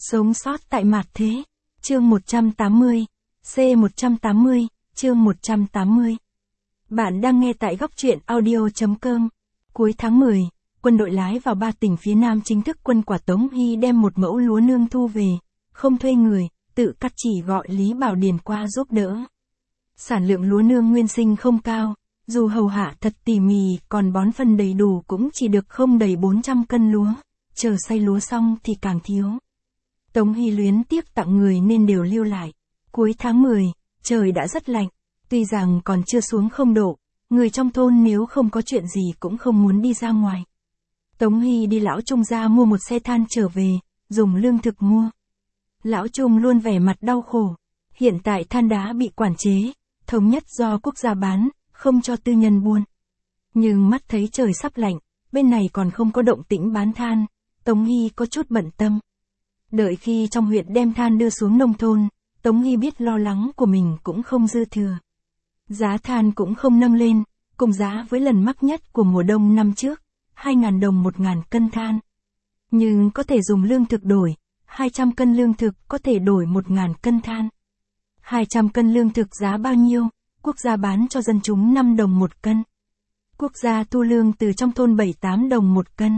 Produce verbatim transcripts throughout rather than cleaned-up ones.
Sống sót tại mạt thế. Chương một trăm tám mươi. C một trăm tám mươi, chương một trăm tám mươi. Bạn đang nghe tại góc truyện audio chấm com. Cuối tháng mười, quân đội lái vào ba tỉnh phía Nam chính thức quân quả Tống Hy đem một mẫu lúa nương thu về, không thuê người, tự cắt chỉ gọi Lý Bảo Điền qua giúp đỡ. Sản lượng lúa nương nguyên sinh không cao, dù hầu hạ thật tỉ mỉ còn bón phân đầy đủ cũng chỉ được không đầy bốn trăm cân lúa, chờ xay lúa xong thì càng thiếu. Tống Hy luyến tiếc tặng người nên đều lưu lại. Cuối tháng mười, trời đã rất lạnh, tuy rằng còn chưa xuống không độ, người trong thôn nếu không có chuyện gì cũng không muốn đi ra ngoài. Tống Hy đi lão Trung ra mua một xe than trở về, dùng lương thực mua. Lão Trung luôn vẻ mặt đau khổ, hiện tại than đá bị quản chế, thống nhất do quốc gia bán, không cho tư nhân buôn. Nhưng mắt thấy trời sắp lạnh, bên này còn không có động tĩnh bán than, Tống Hy có chút bận tâm. Đợi khi trong huyện đem than đưa xuống nông thôn, Tống Hy biết lo lắng của mình cũng không dư thừa. Giá than cũng không nâng lên, cùng giá với lần mắc nhất của mùa đông năm trước, hai nghìn đồng một nghìn cân than. Nhưng có thể dùng lương thực đổi, hai trăm cân lương thực có thể đổi một nghìn cân than. hai trăm cân lương thực giá bao nhiêu? Quốc gia bán cho dân chúng năm đồng một cân. Quốc gia thu lương từ trong thôn bảy tám đồng một cân.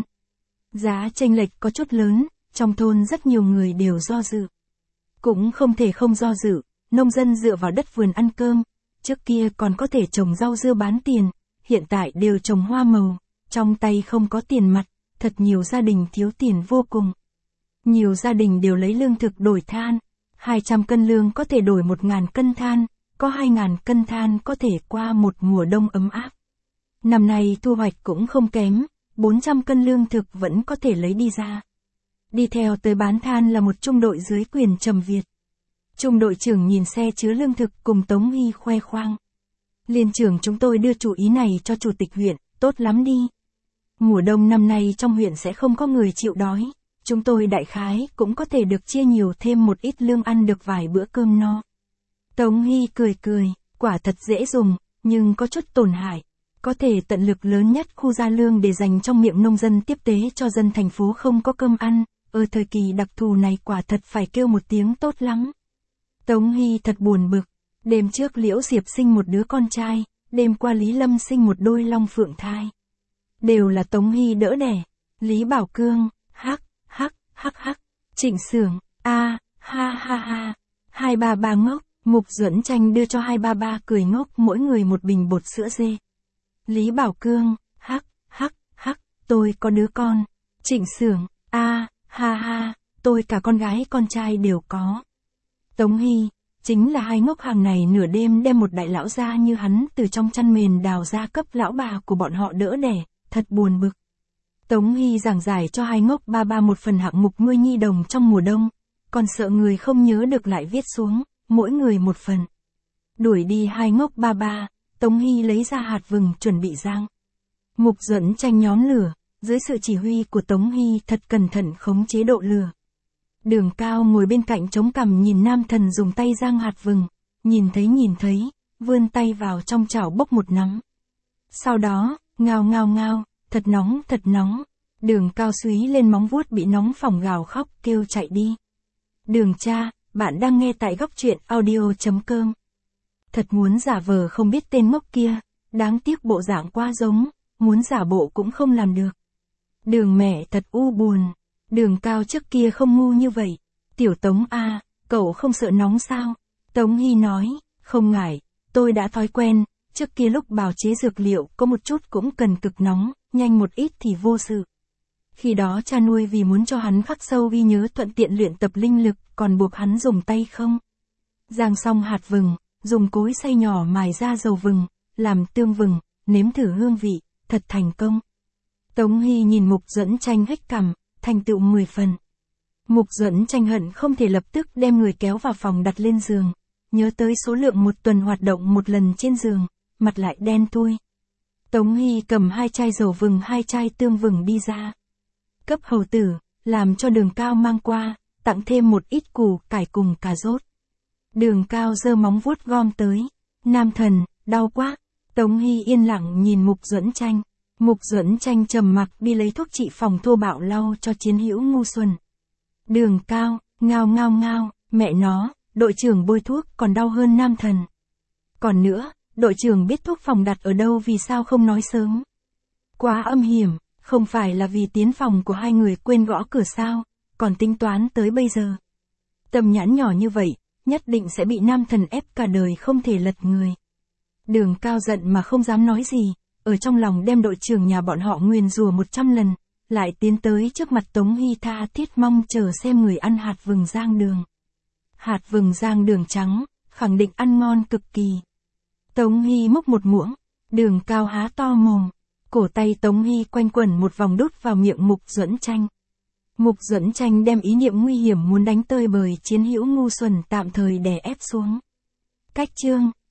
Giá chênh lệch có chút lớn, trong thôn rất nhiều người đều do dự. Cũng không thể không do dự, nông dân dựa vào đất vườn ăn cơm, trước kia còn có thể trồng rau dưa bán tiền, hiện tại đều trồng hoa màu, trong tay không có tiền mặt, thật nhiều gia đình thiếu tiền vô cùng. Nhiều gia đình đều lấy lương thực đổi than, hai trăm cân lương có thể đổi một nghìn cân than, có hai nghìn cân than có thể qua một mùa đông ấm áp. Năm nay thu hoạch cũng không kém, bốn trăm cân lương thực vẫn có thể lấy đi ra. Đi theo tới bán than là một trung đội dưới quyền Trầm Việt. Trung đội trưởng nhìn xe chứa lương thực cùng Tống Hy khoe khoang. Liên trưởng chúng tôi đưa chủ ý này cho chủ tịch huyện, tốt lắm đi. Mùa đông năm nay trong huyện sẽ không có người chịu đói, chúng tôi đại khái cũng có thể được chia nhiều thêm một ít lương ăn được vài bữa cơm no. Tống Hy cười cười, quả thật dễ dùng, nhưng có chút tổn hại. Có thể tận lực lớn nhất khu gia lương để dành trong miệng nông dân tiếp tế cho dân thành phố không có cơm ăn. Ở thời kỳ đặc thù này quả thật phải kêu một tiếng tốt lắm. Tống Hy thật buồn bực. Đêm trước Liễu Diệp sinh một đứa con trai, đêm qua Lý Lâm sinh một đôi long phượng thai. Đều là Tống Hy đỡ đẻ. Lý Bảo Cương, hắc, hắc, hắc hắc. Trịnh Xưởng, a, ha ha ha. Hai ba ba ngốc, Mục Duẫn Tranh đưa cho hai ba ba cười ngốc mỗi người một bình bột sữa dê. Lý Bảo Cương, hắc, hắc, hắc, tôi có đứa con. Trịnh Xưởng, a, ha ha, tôi cả con gái con trai đều có. Tống Hy, chính là hai ngốc hàng này nửa đêm đem một đại lão gia như hắn từ trong chăn mền đào ra cấp lão bà của bọn họ đỡ đẻ, thật buồn bực. Tống Hy giảng giải cho hai ngốc ba ba một phần hạng mục nuôi nhi đồng trong mùa đông, còn sợ người không nhớ được lại viết xuống, mỗi người một phần. Đuổi đi hai ngốc ba ba, Tống Hy lấy ra hạt vừng chuẩn bị rang. Mục Duẫn Tranh nhóm lửa. Dưới sự chỉ huy của Tống Hy thật cẩn thận khống chế độ lửa. Đường Cao ngồi bên cạnh chống cằm nhìn nam thần dùng tay rang hạt vừng, nhìn thấy nhìn thấy, vươn tay vào trong chảo bốc một nắm. Sau đó, ngao ngao ngao, thật nóng thật nóng, Đường Cao súy lên móng vuốt bị nóng phỏng gào khóc kêu chạy đi. Đường cha, bạn đang nghe tại góc truyện audio chấm com. Thật muốn giả vờ không biết tên ngốc kia, đáng tiếc bộ dạng quá giống, muốn giả bộ cũng không làm được. Đường mẹ thật u buồn, Đường Cao trước kia không ngu như vậy. Tiểu Tống a, cậu không sợ nóng sao? Tống Hy nói, không ngại, tôi đã thói quen, trước kia lúc bào chế dược liệu có một chút cũng cần cực nóng, nhanh một ít thì vô sự. Khi đó cha nuôi vì muốn cho hắn khắc sâu ghi nhớ thuận tiện luyện tập linh lực, còn buộc hắn dùng tay không. Rang xong hạt vừng, dùng cối xay nhỏ mài ra dầu vừng, làm tương vừng, nếm thử hương vị, thật thành công. Tống Hy nhìn Mục Duẫn Tranh hếch cằm, thành tựu mười phần. Mục Duẫn Tranh hận không thể lập tức đem người kéo vào phòng đặt lên giường, nhớ tới số lượng một tuần hoạt động một lần trên giường, mặt lại đen thui. Tống Hy cầm hai chai dầu vừng hai chai tương vừng đi ra. Cấp hầu tử, làm cho Đường Cao mang qua, tặng thêm một ít củ cải cùng cà rốt. Đường Cao giơ móng vuốt gom tới. Nam thần, đau quá. Tống Hy yên lặng nhìn Mục Duẫn Tranh. Mục Duẫn Tranh trầm mặc đi lấy thuốc trị phòng thô bạo lau cho chiến hữu ngu xuẩn. Đường Cao, Ngao ngao ngao, mẹ nó, đội trưởng bôi thuốc còn đau hơn nam thần. Còn nữa, đội trưởng biết thuốc phòng đặt ở đâu vì sao không nói sớm. Quá âm hiểm, không phải là vì tiến phòng của hai người quên gõ cửa sao, còn tính toán tới bây giờ. Tầm nhãn nhỏ như vậy, nhất định sẽ bị nam thần ép cả đời không thể lật người. Đường Cao giận mà không dám nói gì, ở trong lòng đem đội trưởng nhà bọn họ nguyền rủa một trăm lần, lại tiến tới trước mặt Tống Hy tha thiết mong chờ xem người ăn hạt vừng rang đường. Hạt vừng rang đường trắng, khẳng định ăn ngon cực kỳ. Tống Hy múc một muỗng, Đường Cao há to mồm, cổ tay Tống Hy quanh quẩn một vòng đút vào miệng Mục Duẫn Tranh. Mục Duẫn Tranh đem ý niệm nguy hiểm muốn đánh tơi bời chiến hữu ngu xuẩn tạm thời đè ép xuống. Cách chương